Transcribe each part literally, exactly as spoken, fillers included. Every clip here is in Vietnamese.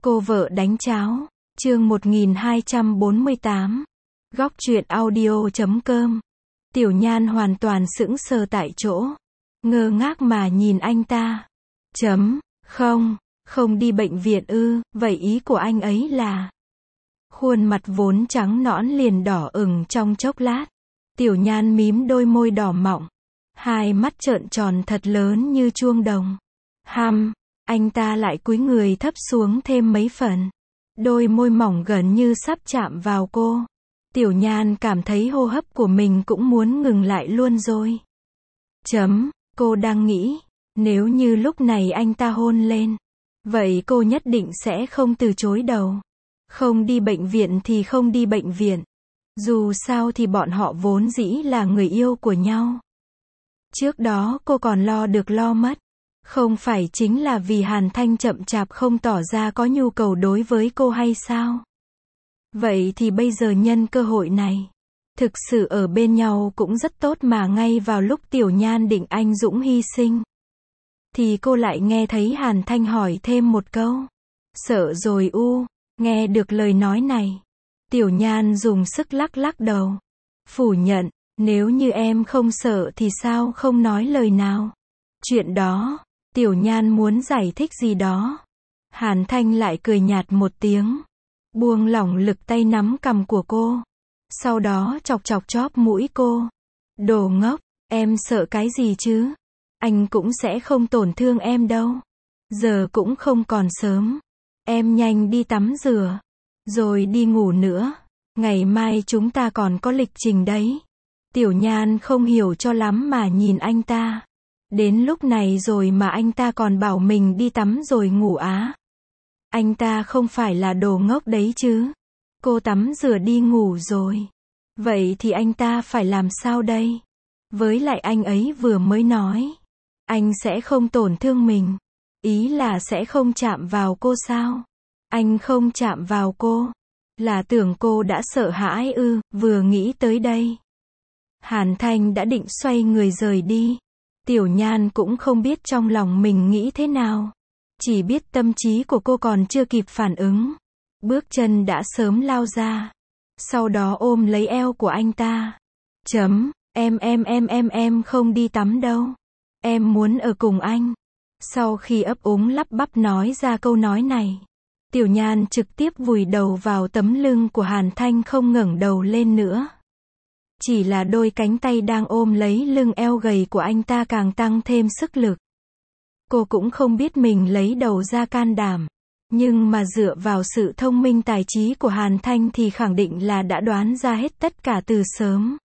Cô vợ đánh cháo, chương một nghìn hai trăm bốn mươi tám. Góc truyện audio chấm com. Tiểu Nhan hoàn toàn sững sờ tại chỗ, ngơ ngác mà nhìn anh ta. Chấm, không, không đi bệnh viện ư, vậy ý của anh ấy là... Khuôn mặt vốn trắng nõn liền đỏ ửng trong chốc lát. Tiểu Nhan mím đôi môi đỏ mọng, hai mắt trợn tròn thật lớn như chuông đồng. Hăm, anh ta lại cúi người thấp xuống thêm mấy phần. Đôi môi mỏng gần như sắp chạm vào cô. Tiểu Nhan cảm thấy hô hấp của mình cũng muốn ngừng lại luôn rồi. Chấm, cô đang nghĩ, nếu như lúc này anh ta hôn lên, vậy cô nhất định sẽ không từ chối đâu. Không đi bệnh viện thì không đi bệnh viện. Dù sao thì bọn họ vốn dĩ là người yêu của nhau. Trước đó cô còn lo được lo mất. Không phải chính là vì Hàn Thanh chậm chạp không tỏ ra có nhu cầu đối với cô hay sao? Vậy thì bây giờ nhân cơ hội này, thực sự ở bên nhau cũng rất tốt mà. Ngay vào lúc Tiểu Nhan định anh dũng hy sinh, thì cô lại nghe thấy Hàn Thanh hỏi thêm một câu. Sợ rồi u, nghe được lời nói này. Tiểu Nhan dùng sức lắc lắc đầu. Phủ nhận, nếu như em không sợ thì sao không nói lời nào? Chuyện đó, Tiểu Nhan muốn giải thích gì đó. Hàn Thanh lại cười nhạt một tiếng, buông lỏng lực tay nắm cằm của cô. Sau đó chọc chọc chóp mũi cô. Đồ ngốc, em sợ cái gì chứ? Anh cũng sẽ không tổn thương em đâu. Giờ cũng không còn sớm. Em nhanh đi tắm rửa, rồi đi ngủ nữa. Ngày mai chúng ta còn có lịch trình đấy. Tiểu Nhan không hiểu cho lắm mà nhìn anh ta. Đến lúc này rồi mà anh ta còn bảo mình đi tắm rồi ngủ á. Anh ta không phải là đồ ngốc đấy chứ. Cô tắm rửa đi ngủ rồi. Vậy thì anh ta phải làm sao đây? Với lại anh ấy vừa mới nói, anh sẽ không tổn thương mình. Ý là sẽ không chạm vào cô sao? Anh không chạm vào cô, là tưởng cô đã sợ hãi ư? Vừa nghĩ tới đây, Hàn Thanh đã định xoay người rời đi. Tiểu Nhan cũng không biết trong lòng mình nghĩ thế nào. Chỉ biết tâm trí của cô còn chưa kịp phản ứng, bước chân đã sớm lao ra. Sau đó ôm lấy eo của anh ta. Chấm, em em em em em không đi tắm đâu. Em muốn ở cùng anh. Sau khi ấp úng lắp bắp nói ra câu nói này, Tiểu Nhan trực tiếp vùi đầu vào tấm lưng của Hàn Thanh, không ngẩng đầu lên nữa. Chỉ là đôi cánh tay đang ôm lấy lưng eo gầy của anh ta càng tăng thêm sức lực. Cô cũng không biết mình lấy đầu ra can đảm, nhưng mà dựa vào sự thông minh tài trí của Hàn Thanh thì khẳng định là đã đoán ra hết tất cả từ sớm.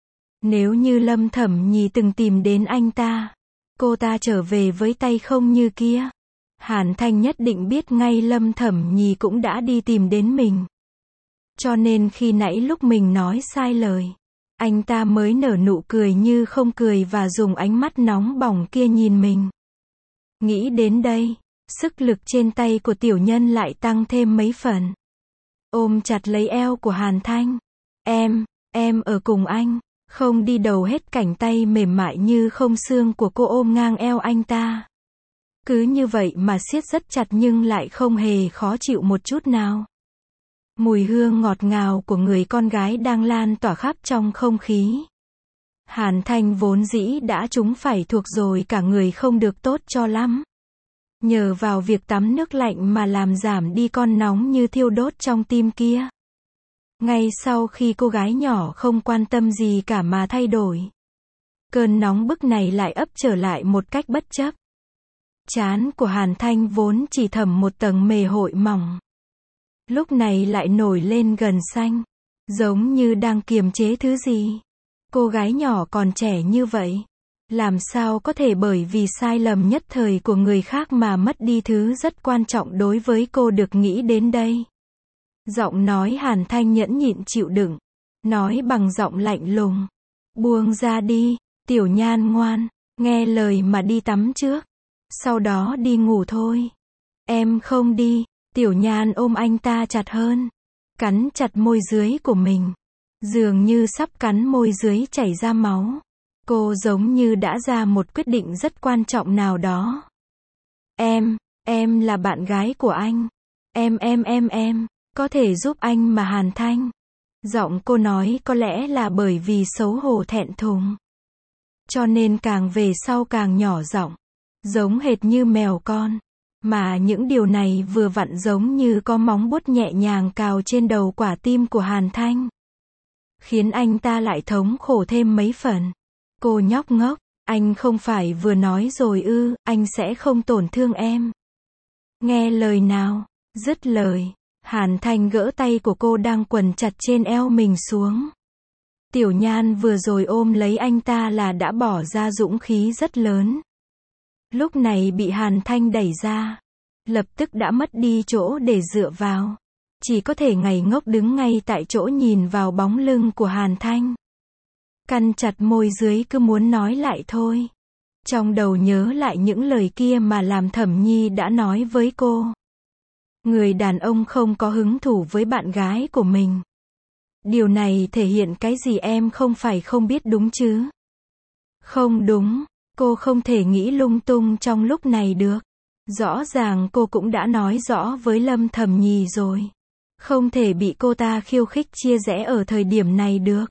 Nếu như Lâm Thẩm Nhi từng tìm đến anh ta, cô ta trở về với tay không như kia, Hàn Thanh nhất định biết ngay Lâm Thẩm Nhi cũng đã đi tìm đến mình. Cho nên khi nãy lúc mình nói sai lời, anh ta mới nở nụ cười như không cười và dùng ánh mắt nóng bỏng kia nhìn mình. Nghĩ đến đây, sức lực trên tay của Tiểu Nhân lại tăng thêm mấy phần. Ôm chặt lấy eo của Hàn Thanh. Em, em ở cùng anh, không đi đầu hết. Cảnh tay mềm mại như không xương của cô ôm ngang eo anh ta. Cứ như vậy mà siết rất chặt nhưng lại không hề khó chịu một chút nào. Mùi hương ngọt ngào của người con gái đang lan tỏa khắp trong không khí. Hàn Thanh vốn dĩ đã trúng phải thuộc rồi, cả người không được tốt cho lắm. Nhờ vào việc tắm nước lạnh mà làm giảm đi con nóng như thiêu đốt trong tim kia. Ngay sau khi cô gái nhỏ không quan tâm gì cả mà thay đổi, cơn nóng bức này lại ấp trở lại một cách bất chấp. Trán của Hàn Thanh vốn chỉ thẩm một tầng mề hội mỏng, lúc này lại nổi lên gần xanh, giống như đang kiềm chế thứ gì. Cô gái nhỏ còn trẻ như vậy, làm sao có thể bởi vì sai lầm nhất thời của người khác mà mất đi thứ rất quan trọng đối với cô được. Nghĩ đến đây, giọng nói Hàn Thanh nhẫn nhịn chịu đựng, nói bằng giọng lạnh lùng. Buông ra đi, Tiểu Nhan ngoan, nghe lời mà đi tắm trước, sau đó đi ngủ thôi. Em không đi. Tiểu Nhan ôm anh ta chặt hơn, cắn chặt môi dưới của mình, dường như sắp cắn môi dưới chảy ra máu. Cô giống như đã ra một quyết định rất quan trọng nào đó. Em, em là bạn gái của anh. Em em em em, có thể giúp anh mà Hàn Thanh. Giọng cô nói có lẽ là bởi vì xấu hổ thẹn thùng. Cho nên càng về sau càng nhỏ giọng, giống hệt như mèo con. Mà những điều này vừa vặn giống như có móng vuốt nhẹ nhàng cào trên đầu quả tim của Hàn Thanh. Khiến anh ta lại thống khổ thêm mấy phần. Cô nhóc ngốc, anh không phải vừa nói rồi ư, anh sẽ không tổn thương em. Nghe lời nào, dứt lời. Hàn Thanh gỡ tay của cô đang quần chặt trên eo mình xuống. Tiểu Nhan vừa rồi ôm lấy anh ta là đã bỏ ra dũng khí rất lớn. Lúc này bị Hàn Thanh đẩy ra, lập tức đã mất đi chỗ để dựa vào. Chỉ có thể ngây ngốc đứng ngay tại chỗ nhìn vào bóng lưng của Hàn Thanh. Cắn chặt môi dưới cứ muốn nói lại thôi. Trong đầu nhớ lại những lời kia mà làm Thẩm Nhi đã nói với cô. Người đàn ông không có hứng thú với bạn gái của mình. Điều này thể hiện cái gì em không phải không biết đúng chứ? Không đúng, cô không thể nghĩ lung tung trong lúc này được. Rõ ràng cô cũng đã nói rõ với Lâm Thẩm Nhi rồi. Không thể bị cô ta khiêu khích chia rẽ ở thời điểm này được.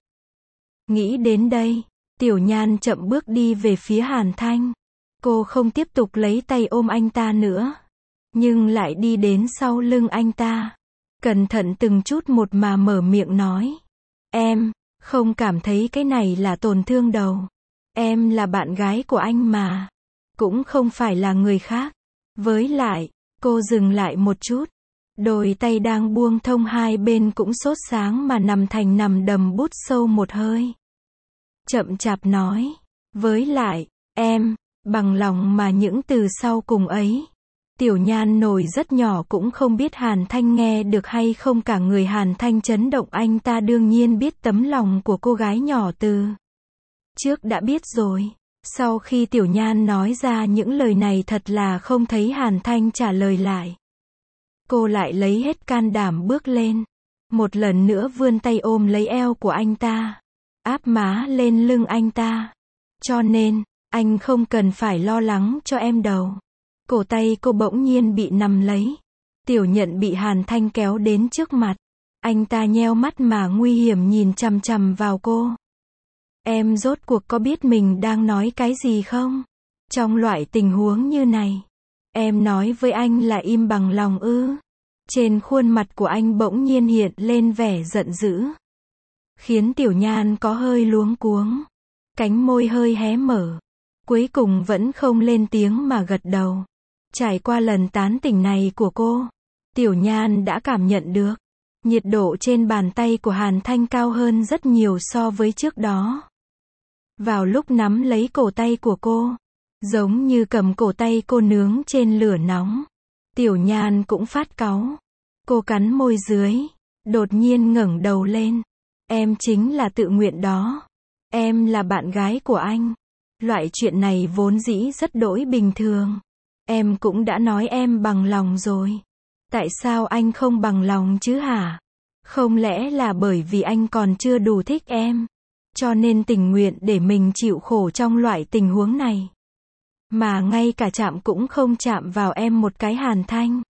Nghĩ đến đây, Tiểu Nhan chậm bước đi về phía Hàn Thanh. Cô không tiếp tục lấy tay ôm anh ta nữa, nhưng lại đi đến sau lưng anh ta. Cẩn thận từng chút một mà mở miệng nói. Em, không cảm thấy cái này là tổn thương đâu. Em là bạn gái của anh mà. Cũng không phải là người khác. Với lại, cô dừng lại một chút. Đôi tay đang buông thông hai bên cũng sốt sáng mà nằm thành nằm đầm bút sâu một hơi. Chậm chạp nói. Với lại, em, bằng lòng mà những từ sau cùng ấy. Tiểu Nhan nổi rất nhỏ cũng không biết Hàn Thanh nghe được hay không, cả người Hàn Thanh chấn động. Anh ta đương nhiên biết tấm lòng của cô gái nhỏ từ trước đã biết rồi. Sau khi Tiểu Nhan nói ra những lời này thật là không thấy Hàn Thanh trả lời lại. Cô lại lấy hết can đảm bước lên. Một lần nữa vươn tay ôm lấy eo của anh ta. Áp má lên lưng anh ta. Cho nên, anh không cần phải lo lắng cho em đâu. Cổ tay cô bỗng nhiên bị nắm lấy. Tiểu Nhận bị Hàn Thanh kéo đến trước mặt. Anh ta nheo mắt mà nguy hiểm nhìn chằm chằm vào cô. Em rốt cuộc có biết mình đang nói cái gì không? Trong loại tình huống như này, em nói với anh là im bằng lòng ư? Trên khuôn mặt của anh bỗng nhiên hiện lên vẻ giận dữ, khiến Tiểu Nhan có hơi luống cuống. Cánh môi hơi hé mở. Cuối cùng vẫn không lên tiếng mà gật đầu. Trải qua lần tán tỉnh này của cô, Tiểu Nhan đã cảm nhận được nhiệt độ trên bàn tay của Hàn Thanh cao hơn rất nhiều so với trước đó. Vào lúc nắm lấy cổ tay của cô, giống như cầm cổ tay cô nướng trên lửa nóng, Tiểu Nhan cũng phát cáu. Cô cắn môi dưới, đột nhiên ngẩng đầu lên. Em chính là tự nguyện đó. Em là bạn gái của anh. Loại chuyện này vốn dĩ rất đỗi bình thường. Em cũng đã nói em bằng lòng rồi. Tại sao anh không bằng lòng chứ hả? Không lẽ là bởi vì anh còn chưa đủ thích em, cho nên tình nguyện để mình chịu khổ trong loại tình huống này, mà ngay cả chạm cũng không chạm vào em một cái? Hàn Thanh,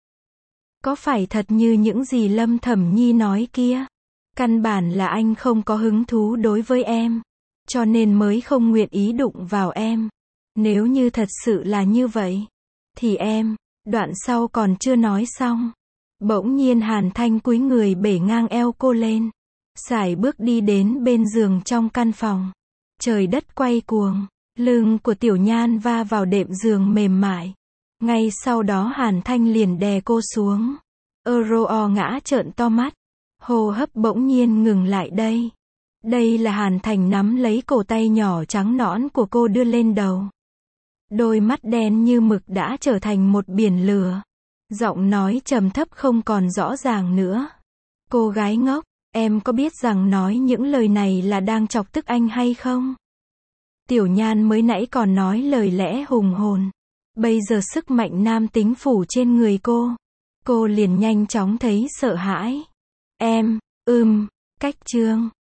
có phải thật như những gì Lâm Thẩm Nhi nói kia? Căn bản là anh không có hứng thú đối với em, cho nên mới không nguyện ý đụng vào em. Nếu như thật sự là như vậy, thì em, đoạn sau còn chưa nói xong. Bỗng nhiên Hàn Thanh cúi người bể ngang eo cô lên. Sải bước đi đến bên giường trong căn phòng. Trời đất quay cuồng. Lưng của Tiểu Nhan va vào đệm giường mềm mại. Ngay sau đó Hàn Thanh liền đè cô xuống. Euro ngã trợn to mắt. Hô hấp bỗng nhiên ngừng lại đây. Đây là Hàn Thành nắm lấy cổ tay nhỏ trắng nõn của cô đưa lên đầu. Đôi mắt đen như mực đã trở thành một biển lửa. Giọng nói trầm thấp không còn rõ ràng nữa. Cô gái ngốc, em có biết rằng nói những lời này là đang chọc tức anh hay không? Tiểu Nhan mới nãy còn nói lời lẽ hùng hồn. Bây giờ sức mạnh nam tính phủ trên người cô. Cô liền nhanh chóng thấy sợ hãi. Em, ừm, cách chương.